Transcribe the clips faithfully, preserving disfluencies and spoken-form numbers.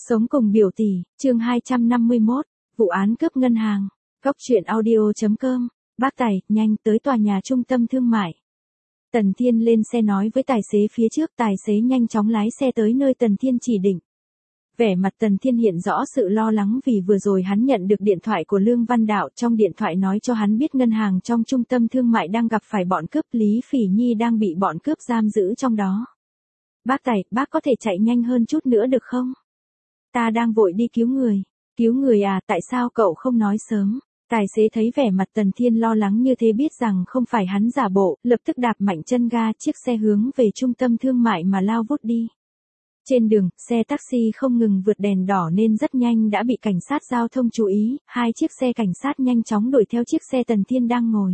Sống cùng biểu tỷ, chương hai trăm năm mươi mốt, vụ án cướp ngân hàng. Góc truyện audio chấm com, bác Tài, nhanh tới tòa nhà trung tâm thương mại. Tần Thiên lên xe nói với tài xế phía trước, tài xế nhanh chóng lái xe tới nơi Tần Thiên chỉ định. Vẻ mặt Tần Thiên hiện rõ sự lo lắng vì vừa rồi hắn nhận được điện thoại của Lương Văn Đạo, trong điện thoại nói cho hắn biết ngân hàng trong trung tâm thương mại đang gặp phải bọn cướp, Lý Phỉ Nhi đang bị bọn cướp giam giữ trong đó. Bác Tài, bác có thể chạy nhanh hơn chút nữa được không? Ta đang vội đi cứu người. Cứu người à, tại sao cậu không nói sớm? Tài xế thấy vẻ mặt Tần Thiên lo lắng như thế biết rằng không phải hắn giả bộ, lập tức đạp mạnh chân ga, chiếc xe hướng về trung tâm thương mại mà lao vút đi. Trên đường, xe taxi không ngừng vượt đèn đỏ nên rất nhanh đã bị cảnh sát giao thông chú ý, hai chiếc xe cảnh sát nhanh chóng đuổi theo chiếc xe Tần Thiên đang ngồi.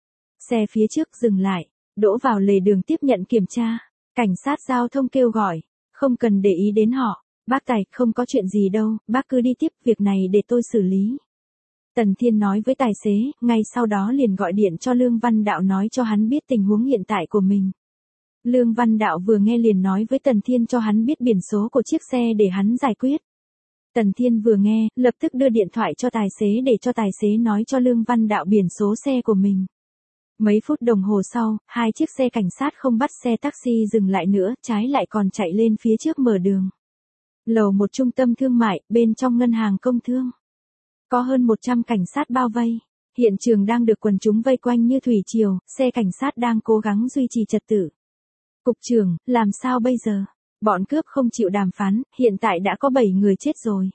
Xe phía trước dừng lại, đỗ vào lề đường tiếp nhận kiểm tra. Cảnh sát giao thông kêu gọi, không cần để ý đến họ. Bác Tài, không có chuyện gì đâu, bác cứ đi tiếp, việc này để tôi xử lý. Tần Thiên nói với tài xế, ngay sau đó liền gọi điện cho Lương Văn Đạo nói cho hắn biết tình huống hiện tại của mình. Lương Văn Đạo vừa nghe liền nói với Tần Thiên cho hắn biết biển số của chiếc xe để hắn giải quyết. Tần Thiên vừa nghe, lập tức đưa điện thoại cho tài xế để cho tài xế nói cho Lương Văn Đạo biển số xe của mình. Mấy phút đồng hồ sau, hai chiếc xe cảnh sát không bắt xe taxi dừng lại nữa, trái lại còn chạy lên phía trước mở đường. Lầu một trung tâm thương mại, bên trong ngân hàng công thương. Có hơn một trăm cảnh sát bao vây. Hiện trường đang được quần chúng vây quanh như thủy triều, xe cảnh sát đang cố gắng duy trì trật tự. Cục trưởng, làm sao bây giờ? Bọn cướp không chịu đàm phán, hiện tại đã có bảy người chết rồi.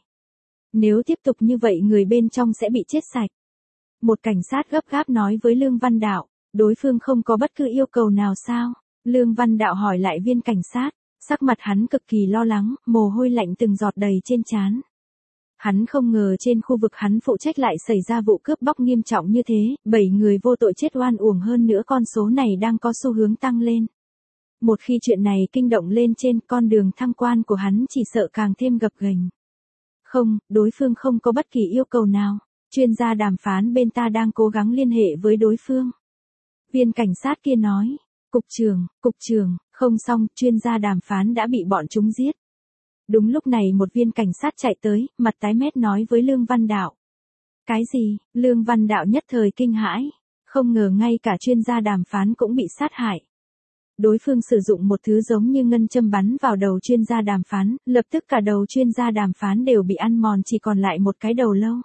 Nếu tiếp tục như vậy người bên trong sẽ bị chết sạch. Một cảnh sát gấp gáp nói với Lương Văn Đạo, đối phương không có bất cứ yêu cầu nào sao? Lương Văn Đạo hỏi lại viên cảnh sát. Sắc mặt hắn cực kỳ lo lắng, mồ hôi lạnh từng giọt đầy trên trán. Hắn không ngờ trên khu vực hắn phụ trách lại xảy ra vụ cướp bóc nghiêm trọng như thế, bảy người vô tội chết oan uổng, hơn nữa con số này đang có xu hướng tăng lên. Một khi chuyện này kinh động lên trên, con đường thăng quan của hắn chỉ sợ càng thêm gập ghềnh. Không, đối phương không có bất kỳ yêu cầu nào. Chuyên gia đàm phán bên ta đang cố gắng liên hệ với đối phương. Viên cảnh sát kia nói. Cục trưởng, cục trưởng, không xong, chuyên gia đàm phán đã bị bọn chúng giết. Đúng lúc này một viên cảnh sát chạy tới, mặt tái mét nói với Lương Văn Đạo. Cái gì? Lương Văn Đạo nhất thời kinh hãi, không ngờ ngay cả chuyên gia đàm phán cũng bị sát hại. Đối phương sử dụng một thứ giống như ngân châm bắn vào đầu chuyên gia đàm phán, lập tức cả đầu chuyên gia đàm phán đều bị ăn mòn, chỉ còn lại một cái đầu lâu.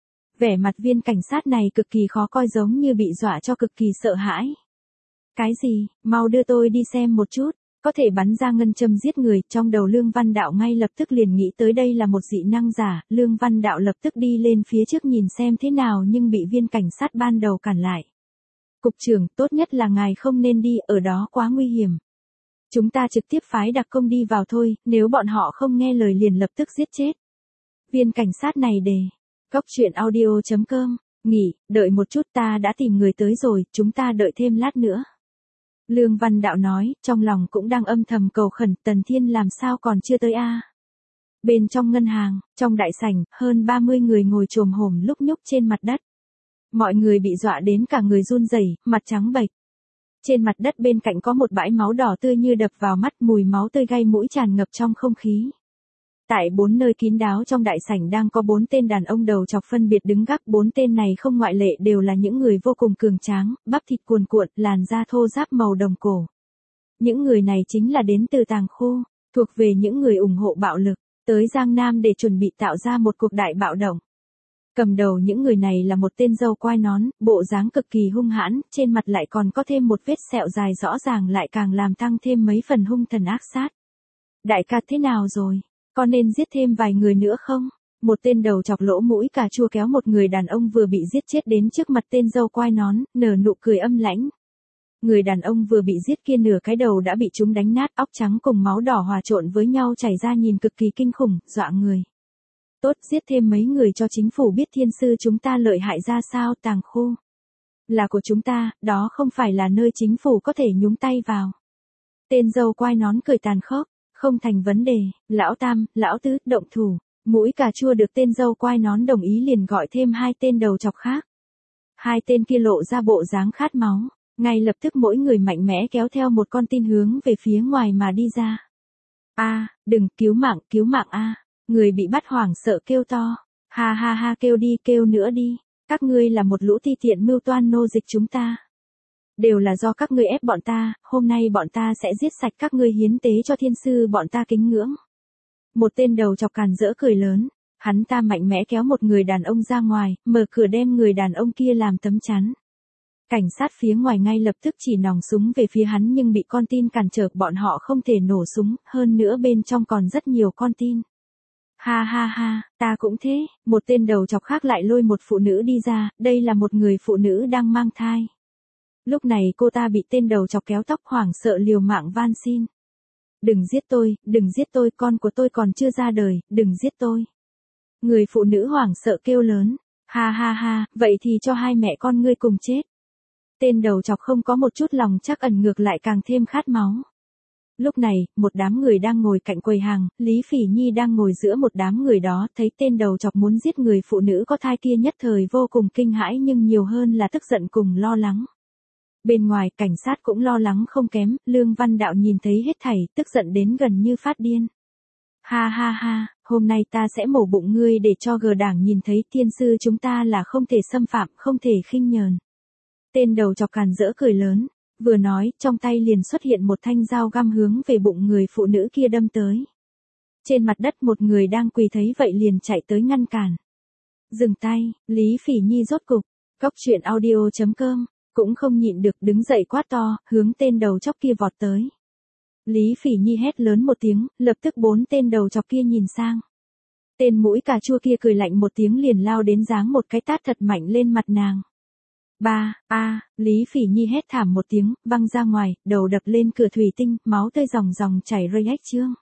Vẻ mặt viên cảnh sát này cực kỳ khó coi, giống như bị dọa cho cực kỳ sợ hãi. Cái gì, mau đưa tôi đi xem một chút, có thể bắn ra ngân châm giết người, trong đầu Lương Văn Đạo ngay lập tức liền nghĩ tới đây là một dị năng giả, Lương Văn Đạo lập tức đi lên phía trước nhìn xem thế nào nhưng bị viên cảnh sát ban đầu cản lại. Cục trưởng, tốt nhất là ngài không nên đi, ở đó quá nguy hiểm. Chúng ta trực tiếp phái đặc công đi vào thôi, nếu bọn họ không nghe lời liền lập tức giết chết. Viên cảnh sát này đề, góc truyện audio chấm com, nghỉ, đợi một chút, ta đã tìm người tới rồi, chúng ta đợi thêm lát nữa. Lương Văn Đạo nói, trong lòng cũng đang âm thầm cầu khẩn, Tần Thiên làm sao còn chưa tới a? Bên trong ngân hàng, trong đại sảnh, hơn ba mươi người ngồi chồm hổm lúc nhúc trên mặt đất. Mọi người bị dọa đến cả người run rẩy, mặt trắng bệch. Trên mặt đất bên cạnh có một bãi máu đỏ tươi như đập vào mắt, mùi máu tươi gây mũi tràn ngập trong không khí. Tại bốn nơi kín đáo trong đại sảnh đang có bốn tên đàn ông đầu chọc phân biệt đứng gác, bốn tên này không ngoại lệ đều là những người vô cùng cường tráng, bắp thịt cuồn cuộn, làn da thô ráp màu đồng cổ. Những người này chính là đến từ tàng khu, thuộc về những người ủng hộ bạo lực, tới Giang Nam để chuẩn bị tạo ra một cuộc đại bạo động. Cầm đầu những người này là một tên râu quai nón, bộ dáng cực kỳ hung hãn, trên mặt lại còn có thêm một vết sẹo dài rõ ràng lại càng làm tăng thêm mấy phần hung thần ác sát. Đại ca thế nào rồi? Có nên giết thêm vài người nữa không? Một tên đầu chọc lỗ mũi cà chua kéo một người đàn ông vừa bị giết chết đến trước mặt tên râu quai nón, nở nụ cười âm lãnh. Người đàn ông vừa bị giết kia nửa cái đầu đã bị chúng đánh nát, óc trắng cùng máu đỏ hòa trộn với nhau chảy ra nhìn cực kỳ kinh khủng, dọa người. Tốt, giết thêm mấy người cho chính phủ biết thiên sư chúng ta lợi hại ra sao, tàng khu là của chúng ta, đó không phải là nơi chính phủ có thể nhúng tay vào. Tên râu quai nón cười tàn khốc. Không thành vấn đề, lão tam, lão tứ, động thủ. Mũi cà chua được tên dâu quai nón đồng ý liền gọi thêm hai tên đầu chọc khác. Hai tên kia lộ ra bộ dáng khát máu, ngay lập tức mỗi người mạnh mẽ kéo theo một con tin hướng về phía ngoài mà đi ra. A, đừng, cứu mạng, cứu mạng a. Người bị bắt hoảng sợ kêu to. Ha ha ha, kêu đi, kêu nữa đi. Các ngươi là một lũ ti tiện mưu toan nô dịch chúng ta. Đều là do các ngươi ép bọn ta, hôm nay bọn ta sẽ giết sạch các ngươi hiến tế cho thiên sư bọn ta kính ngưỡng. Một tên đầu chọc càn rỡ cười lớn, hắn ta mạnh mẽ kéo một người đàn ông ra ngoài, mở cửa đem người đàn ông kia làm tấm chắn. Cảnh sát phía ngoài ngay lập tức chỉ nòng súng về phía hắn nhưng bị con tin cản trở, bọn họ không thể nổ súng, hơn nữa bên trong còn rất nhiều con tin. Ha ha ha, ta cũng thế, một tên đầu chọc khác lại lôi một phụ nữ đi ra, đây là một người phụ nữ đang mang thai. Lúc này cô ta bị tên đầu chọc kéo tóc hoảng sợ liều mạng van xin. Đừng giết tôi, đừng giết tôi, con của tôi còn chưa ra đời, đừng giết tôi. Người phụ nữ hoảng sợ kêu lớn, ha ha ha, vậy thì cho hai mẹ con ngươi cùng chết. Tên đầu chọc không có một chút lòng trắc ẩn, ngược lại càng thêm khát máu. Lúc này, một đám người đang ngồi cạnh quầy hàng, Lý Phỉ Nhi đang ngồi giữa một đám người đó, thấy tên đầu chọc muốn giết người phụ nữ có thai kia nhất thời vô cùng kinh hãi nhưng nhiều hơn là tức giận cùng lo lắng. Bên ngoài, cảnh sát cũng lo lắng không kém, Lương Văn Đạo nhìn thấy hết thảy, tức giận đến gần như phát điên. Ha ha ha, hôm nay ta sẽ mổ bụng ngươi để cho gờ đảng nhìn thấy thiên sư chúng ta là không thể xâm phạm, không thể khinh nhờn. Tên đầu chọc càn rỡ cười lớn, vừa nói, trong tay liền xuất hiện một thanh dao găm hướng về bụng người phụ nữ kia đâm tới. Trên mặt đất một người đang quỳ thấy vậy liền chạy tới ngăn cản. Dừng tay, Lý Phỉ Nhi rốt cục, Cóc Truyện Audio chấm com, cũng không nhịn được đứng dậy quát to, hướng tên đầu chọc kia vọt tới. Lý Phỉ Nhi hét lớn một tiếng, lập tức bốn tên đầu chọc kia nhìn sang. Tên mũi cà chua kia cười lạnh một tiếng liền lao đến giáng một cái tát thật mạnh lên mặt nàng. Ba, a, Lý Phỉ Nhi hét thảm một tiếng, văng ra ngoài, đầu đập lên cửa thủy tinh, máu tươi ròng ròng chảy rơi ách chương.